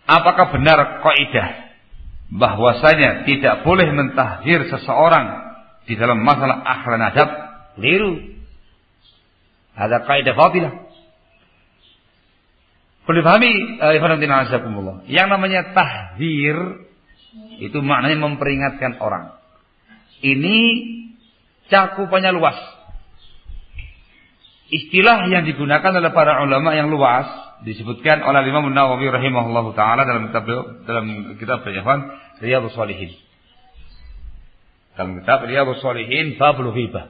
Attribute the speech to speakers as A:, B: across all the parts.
A: apakah benar kaidah bahwasanya tidak boleh mentahdir seseorang di dalam masalah akhlak adab? Keliru. Ada kaidah fadilah. Boleh pahami, yang namanya tahdzir itu maknanya memperingatkan orang. Ini cakupannya luas. Istilah yang digunakan oleh para ulama yang luas disebutkan oleh Imam Nawawi rahimahullahu taala dalam kitab Riyadhus Shalihin. Dalam kitab Riyadhus Shalihin babul ghibah.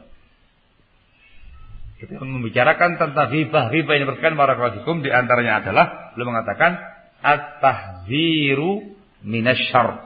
A: Kita membicarakan tentang ghibah ini berkaitan barakallahu fikum, di antaranya adalah beliau mengatakan at-tahdziru minasyarr.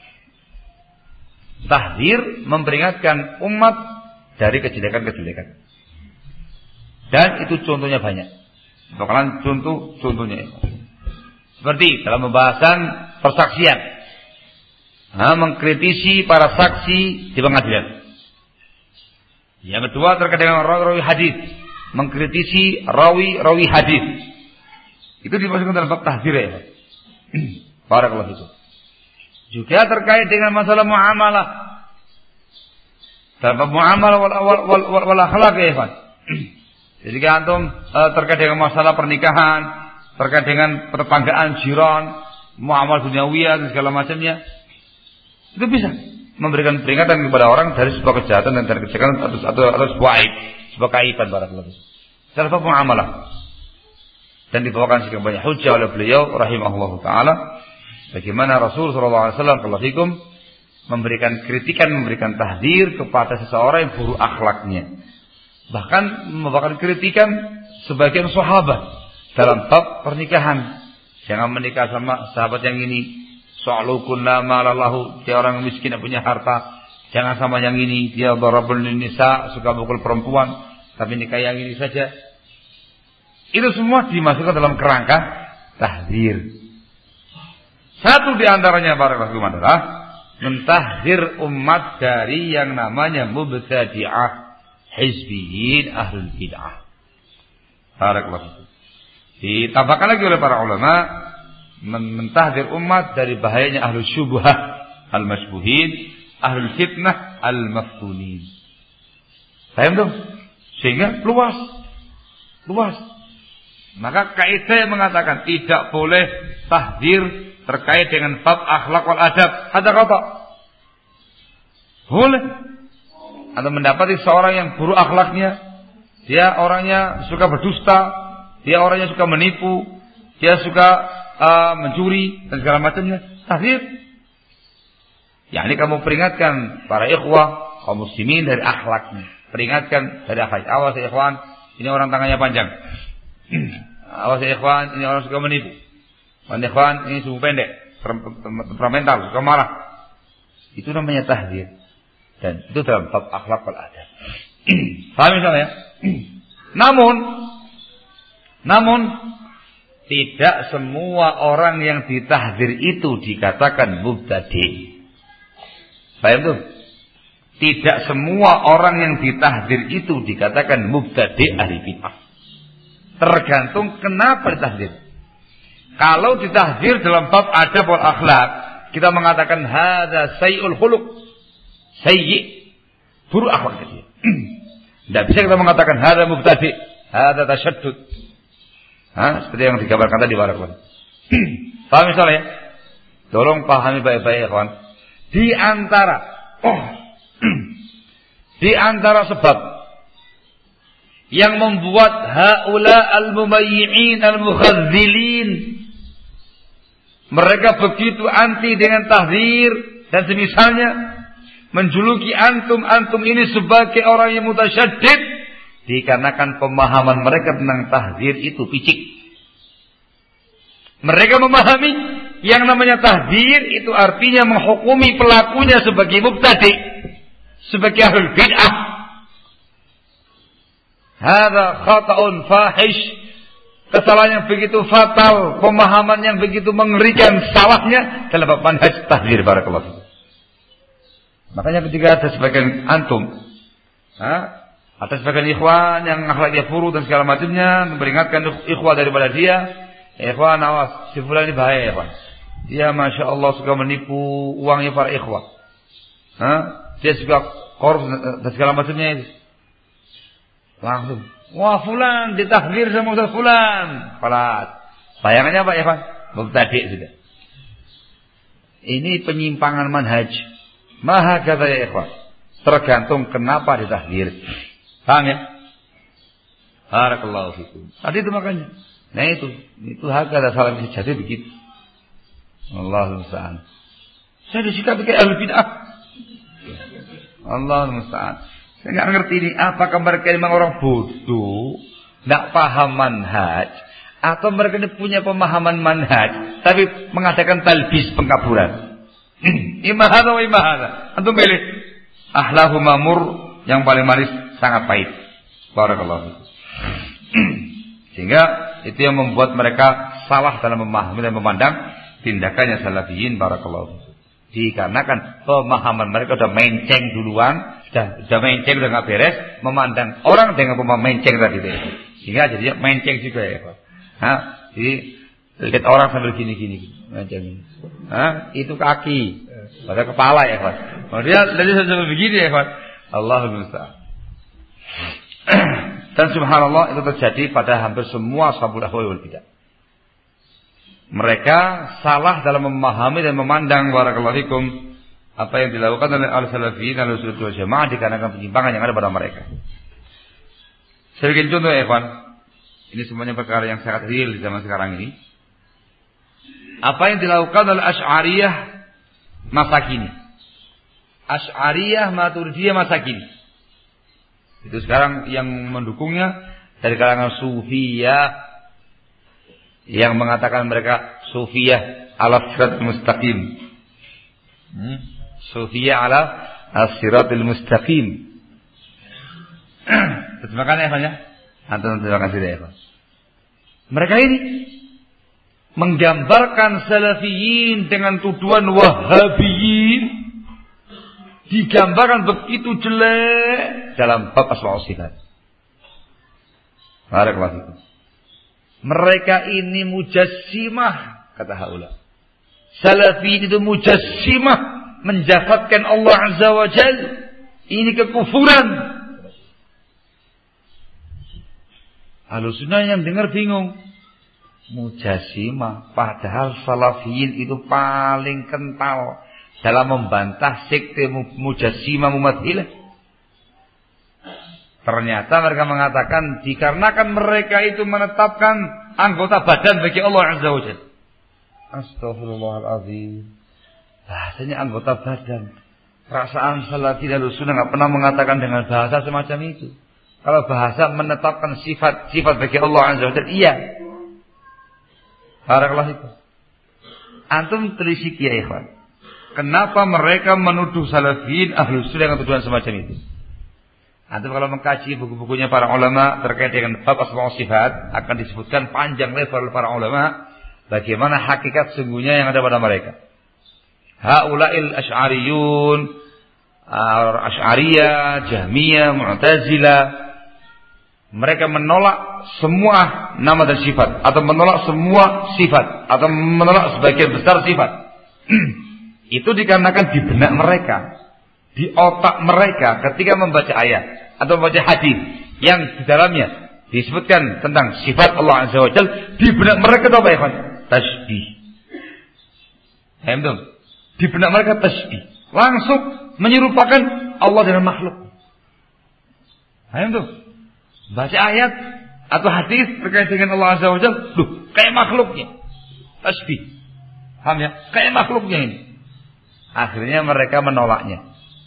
A: Tahdzir memperingatkan umat dari kejelekan-kejelekan. Dan itu contohnya banyak. Bakalan contohnya. Seperti dalam pembahasan persaksian. Mengkritisi para saksi di pengadilan. Yang kedua terkait dengan rawi hadis. Mengkritisi rawi hadis. Itu dimasukkan dalam bab tahdzir ya. Barakallahu fikum. Juga terkait dengan masalah muamalah. Dalam bab muamalah wal akhlaq ya, Pak. Jadi antum terkait dengan masalah pernikahan, terkait dengan pertanggaan jiran, muamalah duniawiyah dan segala macamnya, itu bisa memberikan peringatan kepada orang dari sebuah kejahatan dan dari kejahatan atau sebuah aib, sebuah kaiban barakallahu. Dalam bab muamalah. Dan dibawakan sekian banyak hujjah oleh beliau rahimahullahu taala bagaimana Rasul sallallahu alaihi wasallam kalaufikum memberikan kritikan, memberikan tahdzir kepada seseorang yang buruk akhlaknya. Bahkan membawakan kritikan sebagian sahabat dalam bab pernikahan. Jangan menikah sama sahabat yang ini. So'alukun lama lalahu, dia orang miskin yang punya harta. Jangan sama yang ini, dia darabul nisa, suka pukul perempuan. Tapi nikah yang ini saja. Itu semua dimasukkan dalam kerangka tahdzir. Satu di antaranya barakallahu fikum adalah mentahdzir umat dari yang namanya mubtadi'ah. Hizbiyin ahlul bid'ah. Barakallahu fikum. Ditambahkan lagi oleh para ulama mentahdzir umat dari bahayanya ahlul syubhah al-masbuhin, ahlul fitnah al-maftunin. Paham tuh? Sehingga luas. Maka kaidah yang mengatakan tidak boleh tahdzir terkait dengan bab akhlak wal adab. Ada kata boleh. Anda mendapati seorang yang buruk akhlaknya, dia orangnya suka berdusta, dia orangnya suka menipu, dia suka mencuri dan segala macamnya. Tahdzir. Ya, ini kamu peringatkan para ikhwah kaum muslimin dari akhlaknya. Peringatkan dari akhlak. Awas ya ikhwan, ini orang tangannya panjang. Awas ya ikhwan, ini orang suka menipu. Awas ya ikhwan, ini suku pendek, temperamental, suka marah. Itu namanya tahdzir. Dan itu dalam bab akhlak wal adab. Paham misalnya? Namun tidak semua orang yang ditahdzir itu dikatakan mubtadi'. Paham tuh? Tidak semua orang yang ditahdzir itu dikatakan mubtadi' ahli bid'ah. Tergantung kenapa ditahdzir. Kalau ditahdzir dalam bab adab wal akhlak, kita mengatakan hadza sayyi'ul khuluq. Sayyi, buruk akhlak dia. Tidak bisa kita mengatakan hada mubtadi, hada tasyaddud. Seperti yang digambarkan tadi barakallahu. Paham misalnya? Tolong pahami baik-baik ya kawan. Di antara sebab yang membuat haula al-mumayyi'in al-mukhadzilin mereka begitu anti dengan tahdzir dan semisalnya, menjuluki antum ini sebagai orang yang mutasyaddid, dikarenakan pemahaman mereka tentang tahdzir itu picik. Mereka memahami yang namanya tahdzir itu artinya menghukumi pelakunya sebagai mubtadi', sebagai ahlul bid'ah. Hadza khata'un fahish, kesalahan yang begitu fatal, pemahaman yang begitu mengerikan salahnya dalam manhaj tahdzir barakallahu fikum. Makanya ketika ada sebagian antum, ada sebagian ikhwan yang akhlaknya buruk dan segala macamnya, memperingatkan ikhwan daripada dia, ikhwan awas, si fulan ini bahaya ya Pak. Dia Masya Allah suka menipu uangnya para ikhwah. Dia suka korup dan segala macamnya itu. Langsung, wah fulan ditahdir sama Ustaz fulan. Falat. Bayangannya apa ya Pak? Mubtadi' sudah. Ini penyimpangan manhaj. Maha kata ya ikhwah. Tergantung kenapa ditahdir. Paham ya? Barakallahu fikum. Tadi itu makanya. Nah itu hak kata salam sejati begitu. Allahul musta'an. Saya disikapi kayak ahli bid'ah. Allahul musta'an. Saya enggak ngerti ini apakah mereka memang orang bodoh, enggak paham manhaj, atau mereka ini punya pemahaman manhaj tapi mengadakan talbis pengkaburan. Imahada wa imahada. Antum pilih. Ahlahu mamur, yang paling manis sangat pahit. Barakallahu. Sehingga itu yang membuat mereka salah dalam memahami dan memandang tindakannya salafiyin. Barakallahu. Dikarenakan pemahaman mereka sudah menceng duluan, sudah menceng, sudah nggak beres, memandang orang dengan pemahaman menceng tadi itu. Sehingga jadinya menceng juga ya Pak. Jadi lihat orang sambil gini menceng. Itu kaki, pada kepala ya Pak. Kalau dia sambil begini ya Pak. Allahul musta'an. Dan subhanallah itu terjadi pada hampir semua ashabul ahwa wal bidah. Mereka salah dalam memahami dan memandang barakallahu fikum apa yang dilakukan oleh al-salafiyin dan al-sunnah wal jamaah dikarenakan penyimpangan yang ada pada mereka. Sebagai contoh ya ikhwan, ini semuanya perkara yang sangat real di zaman sekarang ini. Apa yang dilakukan oleh Asy'ariyah masa kini. Asy'ariyah Maturidiyah masa kini. Itu sekarang yang mendukungnya dari kalangan Sufiyah yang mengatakan mereka Sufiyah ala siratal mustaqim. Sufiyah ala as-siratal mustaqim. Terjemahkan ya, antum terjemahkan sendiri ya. Mereka ini menggambarkan salafiyin dengan tuduhan wahabiyin, digambarkan begitu jelek dalam bab asma wa sifat. Barakallahu. Mereka ini mujassimah, kata haula. Salafiyin itu mujassimah, menjafatkan Allah Azza wa Jalla. Ini kekufuran. Ahlussunnah yang dengar bingung. Mujassimah, padahal salafiyin itu paling kental dalam membantah sekte mujassimah mumatsilah. Ternyata mereka mengatakan dikarenakan mereka itu menetapkan anggota badan bagi Allah Azza wa Jalla. Astaghfirullahaladzim. Bahasanya anggota badan. Perasaan salafi dan sunnah enggak pernah mengatakan dengan bahasa semacam itu. Kalau bahasa menetapkan sifat bagi Allah Azza wa Jalla, iya. Barakallahu fikum. Antum telisik ya ikhwan. Kenapa mereka menuduh salafiyin ahlus sunnah dengan tuduhan semacam itu? Antum kalau mengkaji buku-bukunya para ulama terkait dengan bab asma wa sifat, akan disebutkan panjang lebar oleh para ulama bagaimana hakikat sungguhnya yang ada pada mereka. Haula'il asy'ariyun, Asy'ariyah, Jahmiyah, Mu'tazilah, mereka menolak semua nama dan sifat, atau menolak semua sifat, atau menolak sebagian besar sifat. Itu dikarenakan di benak mereka, di otak mereka ketika membaca ayat atau membaca hadis yang di dalamnya disebutkan tentang sifat Allah Azza wa Jalla, di benak mereka apa ya? Tasbih. Paham? Di benak mereka tasbih. Langsung menyerupakan Allah dengan makhluk. Paham? Baca ayat atau hadis terkait dengan Allah Azza wa Jalla, kayak makhluknya. Tasbih. Paham ya? Kayak makhluknya ini. Akhirnya mereka menolaknya.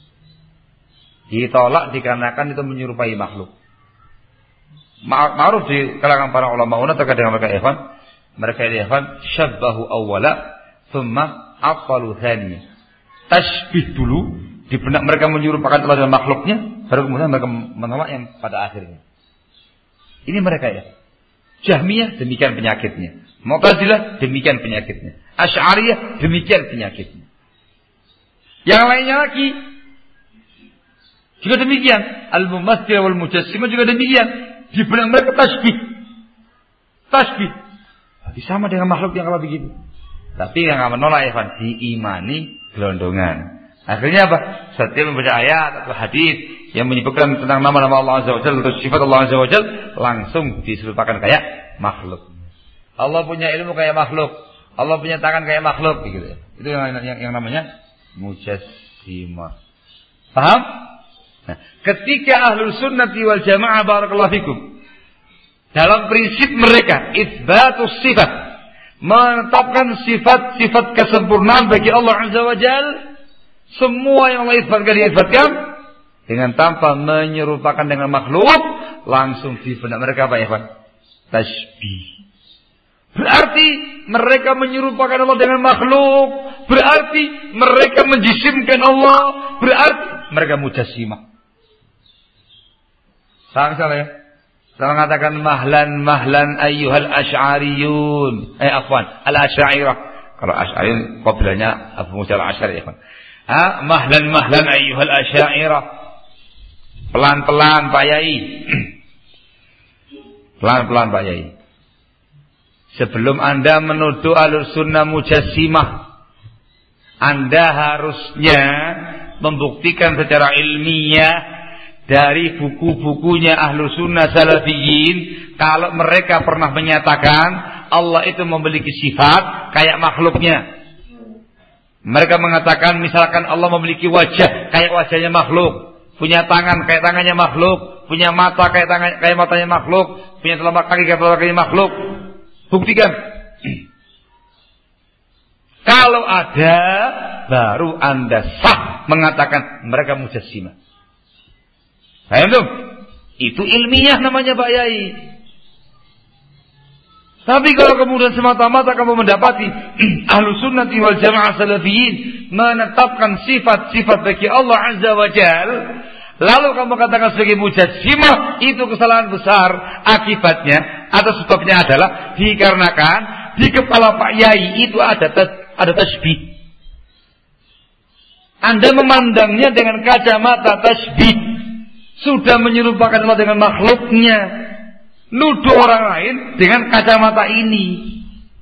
A: Ditolak dikarenakan itu menyerupai makhluk. Ma'ruf di kalangan para ulama terkait dengan mereka ikhwan. Mereka ikhwan syabbahu awwala thumma aqalu thaniya. Tasbih dulu, di benak mereka menyerupakan Allah dengan makhluknya, baru kemudian mereka menolak yang pada akhirnya. Ini mereka ya. Jahmiyah demikian penyakitnya. Mu'tazilah demikian penyakitnya. Asy'ariyah demikian penyakitnya. Yang lainnya lagi juga demikian. Al-mumaththil wal mujassimah juga demikian. Di benak mereka tasbih. Tasbih. Sama dengan makhluk yang kalau begitu. Tapi yang nggak menolak Evan diimani gelondongan. Akhirnya apa? Setiap membaca ayat atau hadis yang menyebutkan tentang nama-nama Allah Azza wa Jalla atau sifat Allah Azza wa Jalla langsung diserupakan kayak makhluk. Allah punya ilmu kayak makhluk. Allah punya tangan kayak makhluk gitu. Itu yang namanya mujassimah. Paham? Nah, ketika ahlus sunnati wal jamaah barakallahu fikum dalam prinsip mereka itsbatus sifat, menetapkan sifat-sifat kesempurnaan bagi Allah Azza wa Jalla, semua yang Allah isbatkan dengan tanpa menyerupakan dengan makhluk, langsung di benak mereka apa ya, Pak? Tasbih. Berarti mereka menyerupakan Allah dengan makhluk, berarti mereka menjisimkan Allah, berarti mereka mujassimah. Sama salah ya? Saya mengatakan mahlan ayyuhal asy'ariyun. Al-asy'ariyah. Kalau asy'ariyun qabilanya Abu Musa al-Asy'ari ya, mahlan ayyuhal asy'ariyah. Pelan-pelan Pak Yai. Pelan-pelan Pak Yai. Sebelum Anda menuduh Ahlus Sunnah mujassimah, Anda harusnya membuktikan secara ilmiah dari buku-bukunya Ahlus Sunnah Salafiyin, kalau mereka pernah menyatakan Allah itu memiliki sifat kayak makhluknya. Mereka mengatakan misalkan Allah memiliki wajah kayak wajahnya makhluk, punya tangan kayak tangannya makhluk, punya mata kayak matanya makhluk, punya telapak kaki kayak telapak kakinya makhluk. Buktikan. Kalau ada, baru Anda sah mengatakan mereka mujassimah. Paham tuh? Itu ilmiah namanya Pak Yai. Tapi kalau kemudian semata-mata kamu mendapati Ahlus Sunnah wal Jamaah Salafiyin menetapkan sifat-sifat bagi Allah Azza wa Jal, lalu kamu katakan sebagai mujassimah, itu kesalahan besar. Akibatnya atau sebabnya adalah dikarenakan di kepala Pak Yai itu ada tasbih. Anda memandangnya dengan kacamata tasbih, sudah menyerupakan Allah dengan makhluknya, nuduh orang lain dengan kacamata ini.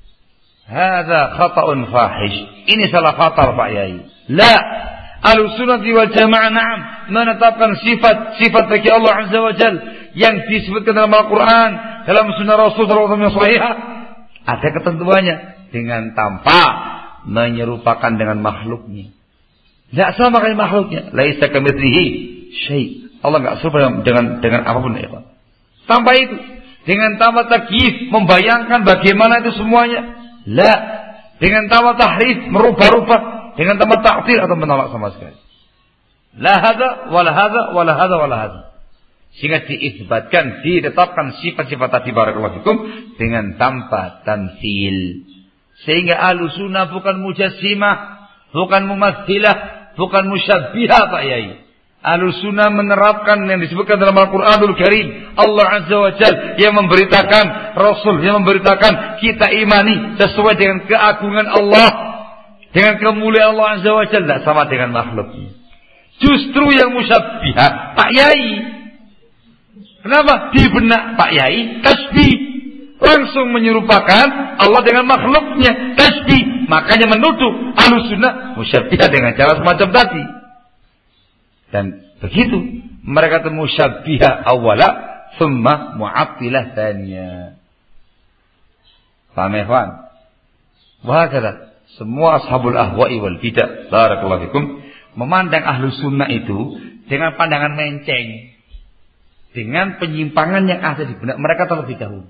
A: Hadza khata'un fahish. Ini salah fatal Pak Yai. La, Ahlussunnah wal Jamaah na'am menetapkan sifat-sifat bagi Allah Azza wa Jalla yang disebutkan dalam Al-Qur'an, dalam sunnah Rasul sallallahu alaihi wasallam. Ada ketentuannya dengan tanpa menyerupakan dengan makhluknya. Tidak sama kayak makhluknya. Laisa kamitslihi syai'. Allah enggak serupa dengan apapun ya, Pak. Tanpa itu, dengan tanpa takyif, membayangkan bagaimana itu semuanya. La, dengan tanpa tahrif, merubah-rubah, dengan tanpa ta'til atau menolak sama sekali. La hadza wala hadza wala hadza wala hadza. Sehingga diisbatkan, ditetapkan sifat-sifat tadi barakallahu fikum dengan tanpa tamtsil. Sehingga Ahlus Sunnah bukan mujassimah, bukan mumatsilah, bukan musyabbihah Pak Yai. Ahlus Sunnah menerapkan yang disebutkan dalam Al-Qur'anul Karim. Allah Azza wa Jalla yang memberitakan, Rasul yang memberitakan, kita imani sesuai dengan keagungan Allah, dengan kemuliaan Allah Azza wa Jalla, tidak sama dengan makhluknya. Justru yang musyabbihah Pak Yai. Kenapa? Di benak Pak Yai tasbih, langsung menyerupakan Allah dengan makhluknya, tasbih. Makanya menuduh Ahlus Sunnah musyabbihah dengan cara semacam tadi. Dan begitu mereka itu musyabbihah awala thumma mu'attilah thaniya. Paham ya, kawan? Wahakala semua ashabul ahwa'i wal bidah barakallahu fikum memandang Ahlus Sunnah itu dengan pandangan menceng, dengan penyimpangan yang ada di benak mereka terlebih dahulu.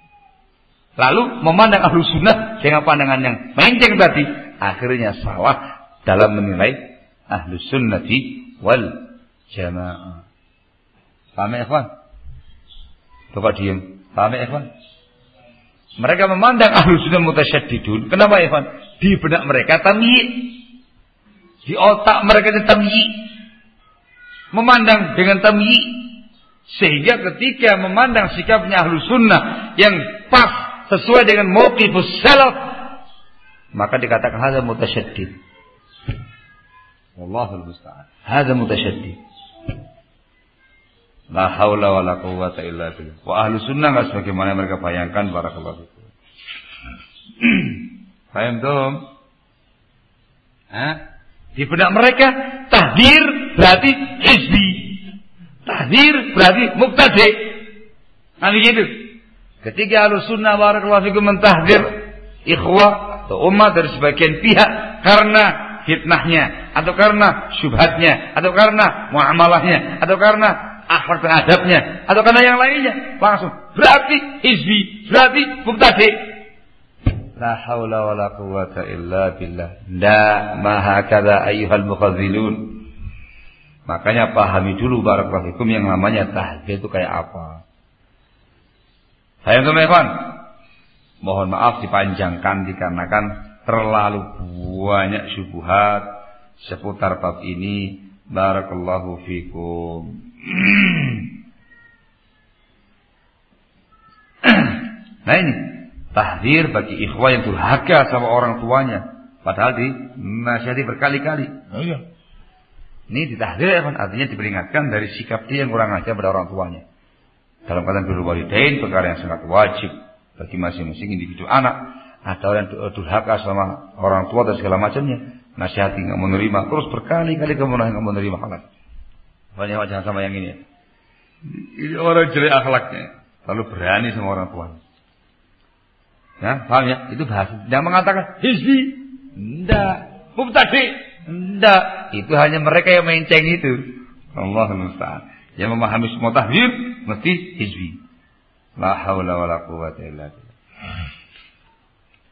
A: Lalu memandang Ahlus Sunnah dengan pandangan yang menceng tadi, akhirnya salah dalam menilai Ahlus Sunnati wal Jamaah. Paham ya, ikhwan? Bapak diam. Paham ya, ikhwan? Mereka memandang Ahlus Sunnah mutasyaddidun. Kenapa, ikhwan? Di benak mereka tamyi'. Di otak mereka itu tamyi'. Memandang dengan tamyi'. Sehingga ketika memandang sikapnya Ahlus Sunnah yang pas sesuai dengan mauqifus salaf, maka dikatakan hadza mutasyaddid. Wallahul musta'an. Hadza mutasyaddid. La haula wala quwwata illa billah. Wa Ahlus Sunnah enggak sebagaimana mereka bayangkan barakallahu fikum. Paham tuh? Di benak mereka tahdir berarti hizbi. Tahdir berarti mubtadi'. Nah begitu. Ketika Ahlussunnah barakallahu fikum mentahdir ikhwah atau umat dari sebagian pihak karena fitnahnya atau karena syubhatnya atau karena muamalahnya atau karena akhlak dan adabnya atau karena yang lainnya, langsung berarti hizbi, berarti mubtadi'. La haula wala quwwata illa billah. La ma hakadha ayyuhal mukhadzilun. Makanya pahami dulu barakallahu fikum yang namanya tahdir itu kayak apa. Saya teman-teman, mohon maaf dipanjangkan dikarenakan terlalu banyak syubhat seputar bab ini. Barakallahu fikum. Nah ini tahdir bagi ikhwah yang durhaka sama orang tuanya, padahal dinasihati berkali-kali. Oh iya. Ini ditahdir ya kan, artinya diperingatkan dari sikap dia yang kurang ajar pada orang tuanya. Dalam keadaan birrul walidain, perkara yang sangat wajib bagi masing-masing individu anak. Ada orang yang durhaka sama orang tua dan segala macamnya, nasihati nggak menerima, terus berkali-kali kemudian nggak menerima akhlak. Banyak jangan sama yang ini. Ini orang jelek akhlaknya, lalu berani sama orang tuanya. Ya, paham ya? Itu bahasa. Jangan mengatakan hizbi, enggak, mubtadi', enggak. Itu hanya mereka yang menceng itu. Allahul musta'an. Yang memahami semua tahdir mesti hizbi. La haula wala quwwata illa billah.